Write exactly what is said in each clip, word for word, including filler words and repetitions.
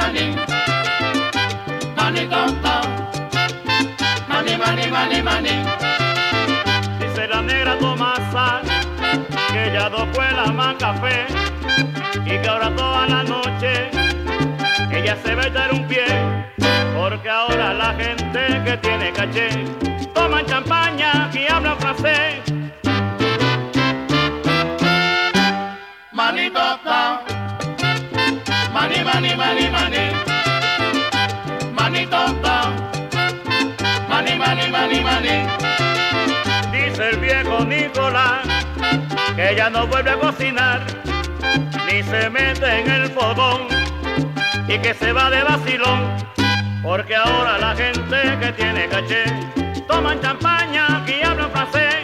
mani, mani tonto, mani, mani, mani, mani. Dice la negra Tomasa que ella no fue la más café y que ahora toda la noche ella se va a echar un pie, porque ahora la gente que tiene caché toman champaña y hablan francés. Mani tonto, mani, mani, mani, mani, mani tonto, mani, mani, mani, mani. Dice el viejo Nicolás que ella no vuelve a cocinar ni se mete en el fogón y que se va de vacilón, porque ahora la gente que tiene caché toman champaña y hablan francés.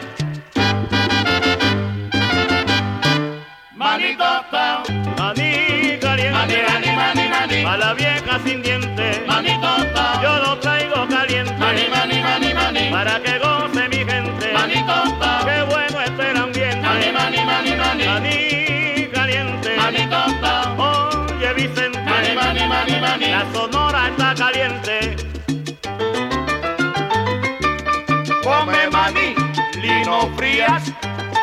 Mani tonto, Maní caliente, mani, mani, mani, mani, a la vieja sin dientes, mani tonto, yo lo traigo caliente, mani, mani, mani, mani, para que goce mi gente, mani tonto, qué bueno está el ambiente. mani, mani, mani, mani, Maní caliente, mani tonto, oye Vicente, mani, mani, mani, mani. la Sonora está caliente. Come maní, Lino Frías.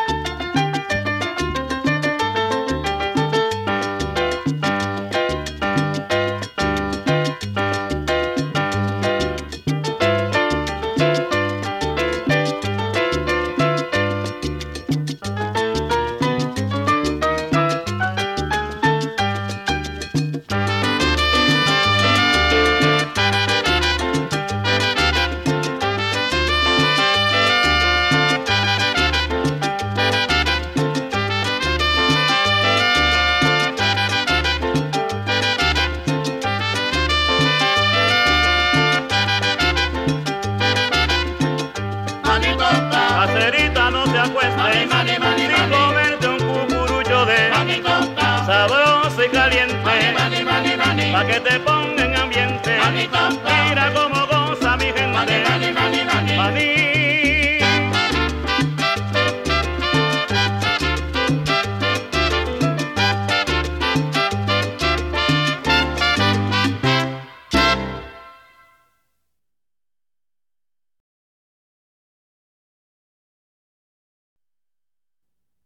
Cacerita, no te acuestes Mani, mani, mani, sin mani. comerte un cucurucho de Mani tonto, sabroso y mani, caliente, mani, mani, mani, pa' que te ponga en ambiente. mani tonto, Mira cómo